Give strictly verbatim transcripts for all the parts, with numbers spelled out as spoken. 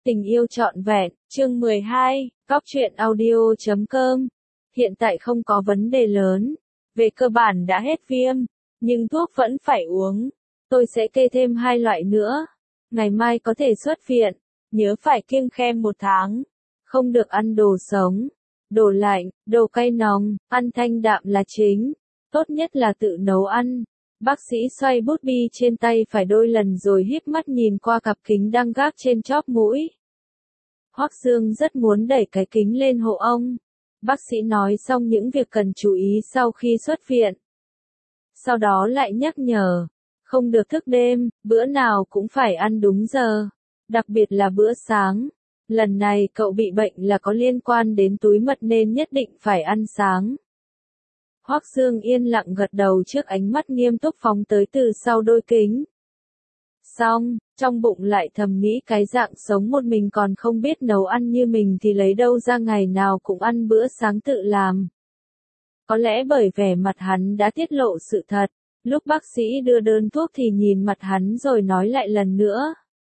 Tình yêu trọn vẹn, chương mười hai, góc truyện audio chấm com. Hiện tại không có vấn đề lớn. Về cơ bản đã hết viêm, nhưng thuốc vẫn phải uống. Tôi sẽ kê thêm hai loại nữa. Ngày mai có thể xuất viện, nhớ phải kiêng khem một tháng. Không được ăn đồ sống, đồ lạnh, đồ cay nóng, ăn thanh đạm là chính. Tốt nhất là tự nấu ăn. Bác sĩ xoay bút bi trên tay phải đôi lần rồi híp mắt nhìn qua cặp kính đang gác trên chóp mũi. Hoắc Dương rất muốn đẩy cái kính lên hộ ông. Bác sĩ nói xong những việc cần chú ý sau khi xuất viện. Sau đó lại nhắc nhở, không được thức đêm, bữa nào cũng phải ăn đúng giờ, đặc biệt là bữa sáng. Lần này cậu bị bệnh là có liên quan đến túi mật nên nhất định phải ăn sáng. Hoắc Dương yên lặng gật đầu trước ánh mắt nghiêm túc phóng tới từ sau đôi kính. Xong, trong bụng lại thầm nghĩ cái dạng sống một mình còn không biết nấu ăn như mình thì lấy đâu ra ngày nào cũng ăn bữa sáng tự làm. Có lẽ bởi vẻ mặt hắn đã tiết lộ sự thật, lúc bác sĩ đưa đơn thuốc thì nhìn mặt hắn rồi nói lại lần nữa.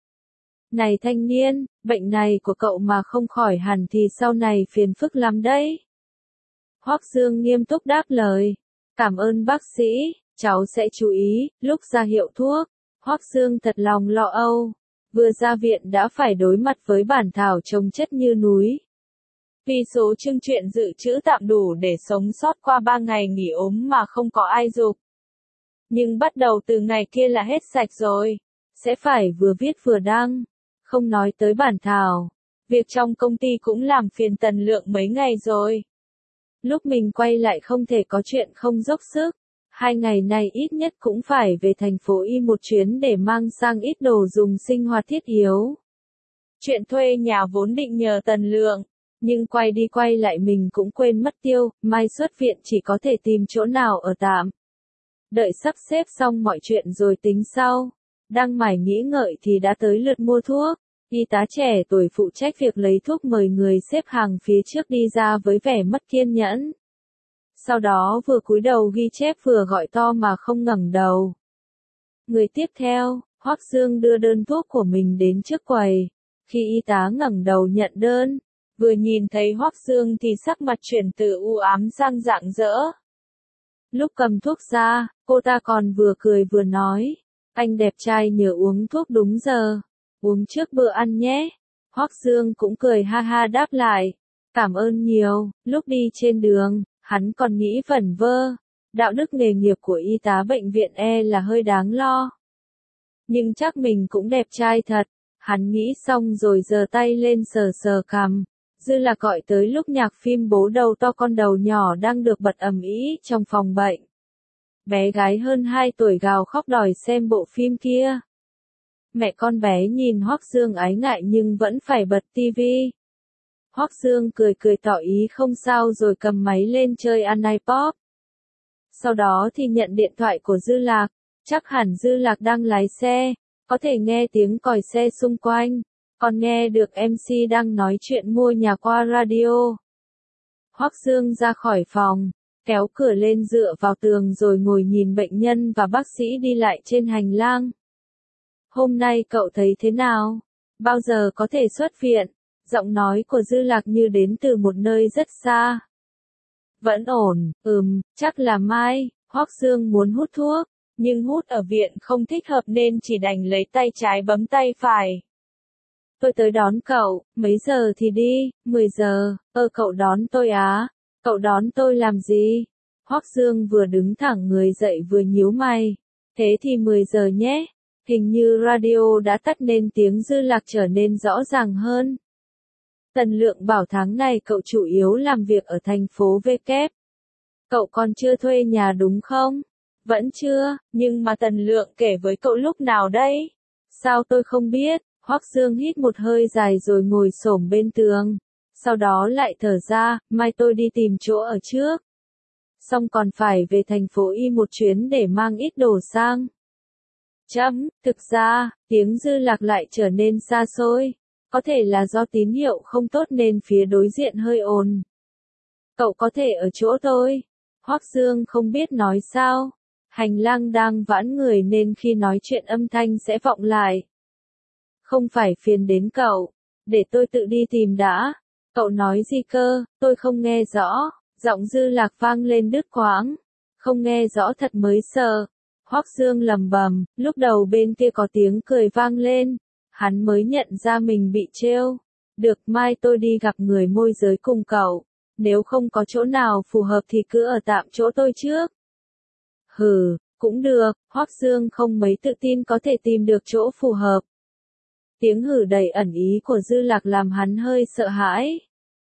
Này thanh niên, bệnh này của cậu mà không khỏi hẳn thì sau này phiền phức lắm đấy. Hoắc Dương nghiêm túc đáp lời. Cảm ơn bác sĩ, cháu sẽ chú ý, lúc ra hiệu thuốc. Hoắc Dương thật lòng lo âu. Vừa ra viện đã phải đối mặt với bản thảo chồng chất như núi. Vì số chương truyện dự trữ tạm đủ để sống sót qua ba ngày nghỉ ốm mà không có ai giục. Nhưng bắt đầu từ ngày kia là hết sạch rồi. Sẽ phải vừa viết vừa đăng. Không nói tới bản thảo. Việc trong công ty cũng làm phiền Tần Lượng mấy ngày rồi. Lúc mình quay lại không thể có chuyện không dốc sức. Hai ngày này ít nhất cũng phải về thành phố Y một chuyến để mang sang ít đồ dùng sinh hoạt thiết yếu. Chuyện thuê nhà vốn định nhờ Tần Lượng, nhưng quay đi quay lại mình cũng quên mất tiêu, mai xuất viện chỉ có thể tìm chỗ nào ở tạm. Đợi sắp xếp xong mọi chuyện rồi tính sau. Đang mải nghĩ ngợi thì đã tới lượt mua thuốc. Y tá trẻ tuổi phụ trách việc lấy thuốc mời người xếp hàng phía trước đi ra với vẻ mất kiên nhẫn. Sau đó vừa cúi đầu ghi chép vừa gọi to mà không ngẩng đầu. Người tiếp theo, Hoắc Dương đưa đơn thuốc của mình đến trước quầy. Khi y tá ngẩng đầu nhận đơn, vừa nhìn thấy Hoắc Dương thì sắc mặt chuyển từ u ám sang rạng rỡ. Lúc cầm thuốc ra, cô ta còn vừa cười vừa nói, anh đẹp trai nhớ uống thuốc đúng giờ, uống trước bữa ăn nhé. Hoắc Dương cũng cười ha ha đáp lại, cảm ơn nhiều. Lúc đi trên đường, hắn còn nghĩ vẩn vơ, đạo đức nghề nghiệp của y tá bệnh viện E là hơi đáng lo. Nhưng chắc mình cũng đẹp trai thật, hắn nghĩ xong rồi giơ tay lên sờ sờ cằm. Dư Lạc gọi tới lúc nhạc phim Bố Đầu To Con Đầu Nhỏ đang được bật ầm ĩ trong phòng bệnh. Bé gái hơn hai tuổi gào khóc đòi xem bộ phim kia. Mẹ con bé nhìn Hoắc Dương ái ngại nhưng vẫn phải bật tivi. Hoắc Dương cười cười tỏ ý không sao rồi cầm máy lên chơi ăn iPod. Sau đó thì nhận điện thoại của Dư Lạc, chắc hẳn Dư Lạc đang lái xe, có thể nghe tiếng còi xe xung quanh, còn nghe được em xê đang nói chuyện mua nhà qua radio. Hoắc Dương ra khỏi phòng, kéo cửa lên dựa vào tường rồi ngồi nhìn bệnh nhân và bác sĩ đi lại trên hành lang. Hôm nay cậu thấy thế nào? Bao giờ có thể xuất viện? Giọng nói của Dư Lạc như đến từ một nơi rất xa. Vẫn ổn, ừm, chắc là mai. Hoắc Dương muốn hút thuốc, nhưng hút ở viện không thích hợp nên chỉ đành lấy tay trái bấm tay phải. Tôi tới đón cậu, mấy giờ thì đi? mười giờ, ơ cậu đón tôi á? Cậu đón tôi làm gì? Hoắc Dương vừa đứng thẳng người dậy vừa nhíu mày. Thế thì mười giờ nhé. Hình như radio đã tắt nên tiếng Dư Lạc trở nên rõ ràng hơn. Tần Lượng bảo tháng này cậu chủ yếu làm việc ở thành phố V kép. Cậu còn chưa thuê nhà đúng không? Vẫn chưa, nhưng mà Tần Lượng kể với cậu lúc nào đấy? Sao tôi không biết? Hoắc Dương hít một hơi dài rồi ngồi xổm bên tường. Sau đó lại thở ra, mai tôi đi tìm chỗ ở trước. Xong còn phải về thành phố Y một chuyến để mang ít đồ sang. Chấm, thực ra, tiếng Dư Lạc lại trở nên xa xôi. Có thể là do tín hiệu không tốt nên phía đối diện hơi ồn. Cậu có thể ở chỗ tôi. Hoắc Dương không biết nói sao. Hành lang đang vãn người nên khi nói chuyện âm thanh sẽ vọng lại. Không phải phiền đến cậu. Để tôi tự đi tìm đã. Cậu nói gì cơ, tôi không nghe rõ. Giọng Dư Lạc vang lên đứt quãng. Không nghe rõ thật mới sợ. Hoắc Dương lầm bầm, lúc đầu bên kia có tiếng cười vang lên. Hắn mới nhận ra mình bị trêu. Được, mai tôi đi gặp người môi giới cùng cậu. Nếu không có chỗ nào phù hợp thì cứ ở tạm chỗ tôi trước. Hừ, cũng được, Hoắc Dương không mấy tự tin có thể tìm được chỗ phù hợp. Tiếng hừ đầy ẩn ý của Dư Lạc làm hắn hơi sợ hãi.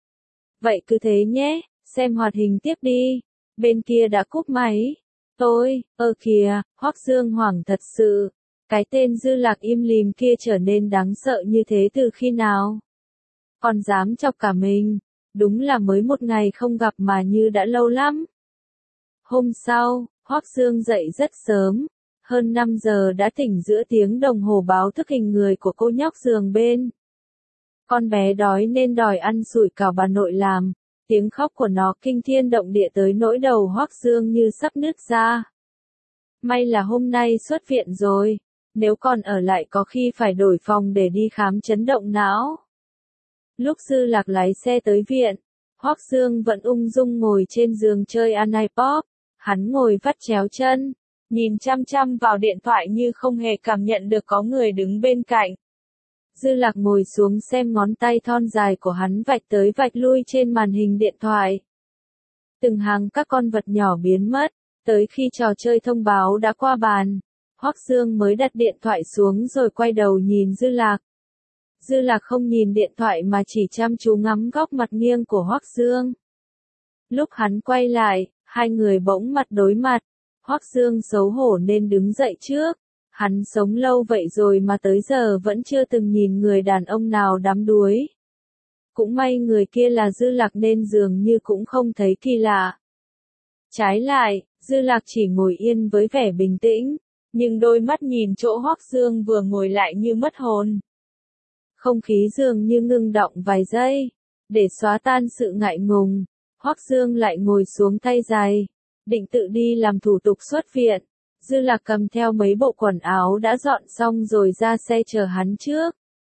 Vậy cứ thế nhé, xem hoạt hình tiếp đi. Bên kia đã cúp máy. Tôi, ơ kìa, Hoắc Dương hoảng thật sự. Cái tên Dư Lạc im lìm kia trở nên đáng sợ như thế từ khi nào? Còn dám chọc cả mình. Đúng là mới một ngày không gặp mà như đã lâu lắm. Hôm sau, Hoắc Dương dậy rất sớm. Hơn năm giờ đã tỉnh giữa tiếng đồng hồ báo thức hình người của cô nhóc giường bên. Con bé đói nên đòi ăn sủi cảo bà nội làm. Tiếng khóc của nó kinh thiên động địa tới nỗi đầu Hoắc Dương như sắp nứt ra. May là hôm nay xuất viện rồi. Nếu còn ở lại có khi phải đổi phòng để đi khám chấn động não. Lúc Dư Lạc lái xe tới viện, Hoắc Dương vẫn ung dung ngồi trên giường chơi ăn iPod. Hắn ngồi vắt chéo chân, nhìn chăm chăm vào điện thoại như không hề cảm nhận được có người đứng bên cạnh. Dư Lạc ngồi xuống xem ngón tay thon dài của hắn vạch tới vạch lui trên màn hình điện thoại. Từng hàng các con vật nhỏ biến mất, tới khi trò chơi thông báo đã qua bàn, Hoắc Dương mới đặt điện thoại xuống rồi quay đầu nhìn Dư Lạc. Dư Lạc không nhìn điện thoại mà chỉ chăm chú ngắm góc mặt nghiêng của Hoắc Dương. Lúc hắn quay lại, hai người bỗng mặt đối mặt. Hoắc Dương xấu hổ nên đứng dậy trước. Hắn sống lâu vậy rồi mà tới giờ vẫn chưa từng nhìn người đàn ông nào đắm đuối. Cũng may người kia là Dư Lạc nên dường như cũng không thấy kỳ lạ. Trái lại, Dư Lạc chỉ ngồi yên với vẻ bình tĩnh, nhưng đôi mắt nhìn chỗ Hoắc Dương vừa ngồi lại như mất hồn. Không khí dường như ngưng động vài giây. Để xóa tan sự ngại ngùng, Hoắc Dương lại ngồi xuống thay giày, định tự đi làm thủ tục xuất viện. Dư Lạc cầm theo mấy bộ quần áo đã dọn xong rồi ra xe chờ hắn trước.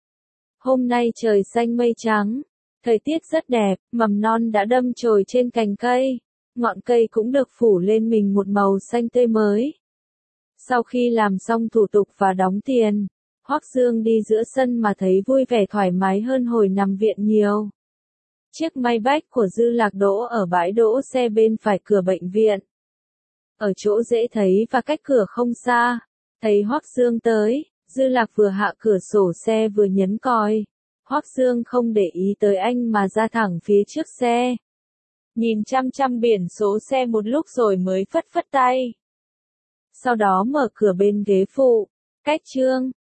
Hôm nay trời xanh mây trắng, thời tiết rất đẹp, mầm non đã đâm chồi trên cành cây, ngọn cây cũng được phủ lên mình một màu xanh tươi mới. Sau khi làm xong thủ tục và đóng tiền, Hoắc Dương đi giữa sân mà thấy vui vẻ thoải mái hơn hồi nằm viện nhiều. Chiếc Maybach của Dư Lạc đỗ ở bãi đỗ xe bên phải cửa bệnh viện. Ở chỗ dễ thấy và cách cửa không xa, thấy Hoắc Dương tới, Dư Lạc vừa hạ cửa sổ xe vừa nhấn còi. Hoắc Dương không để ý tới anh mà ra thẳng phía trước xe. Nhìn chăm chăm biển số xe một lúc rồi mới phất phất tay. Sau đó mở cửa bên ghế phụ, cách Trương,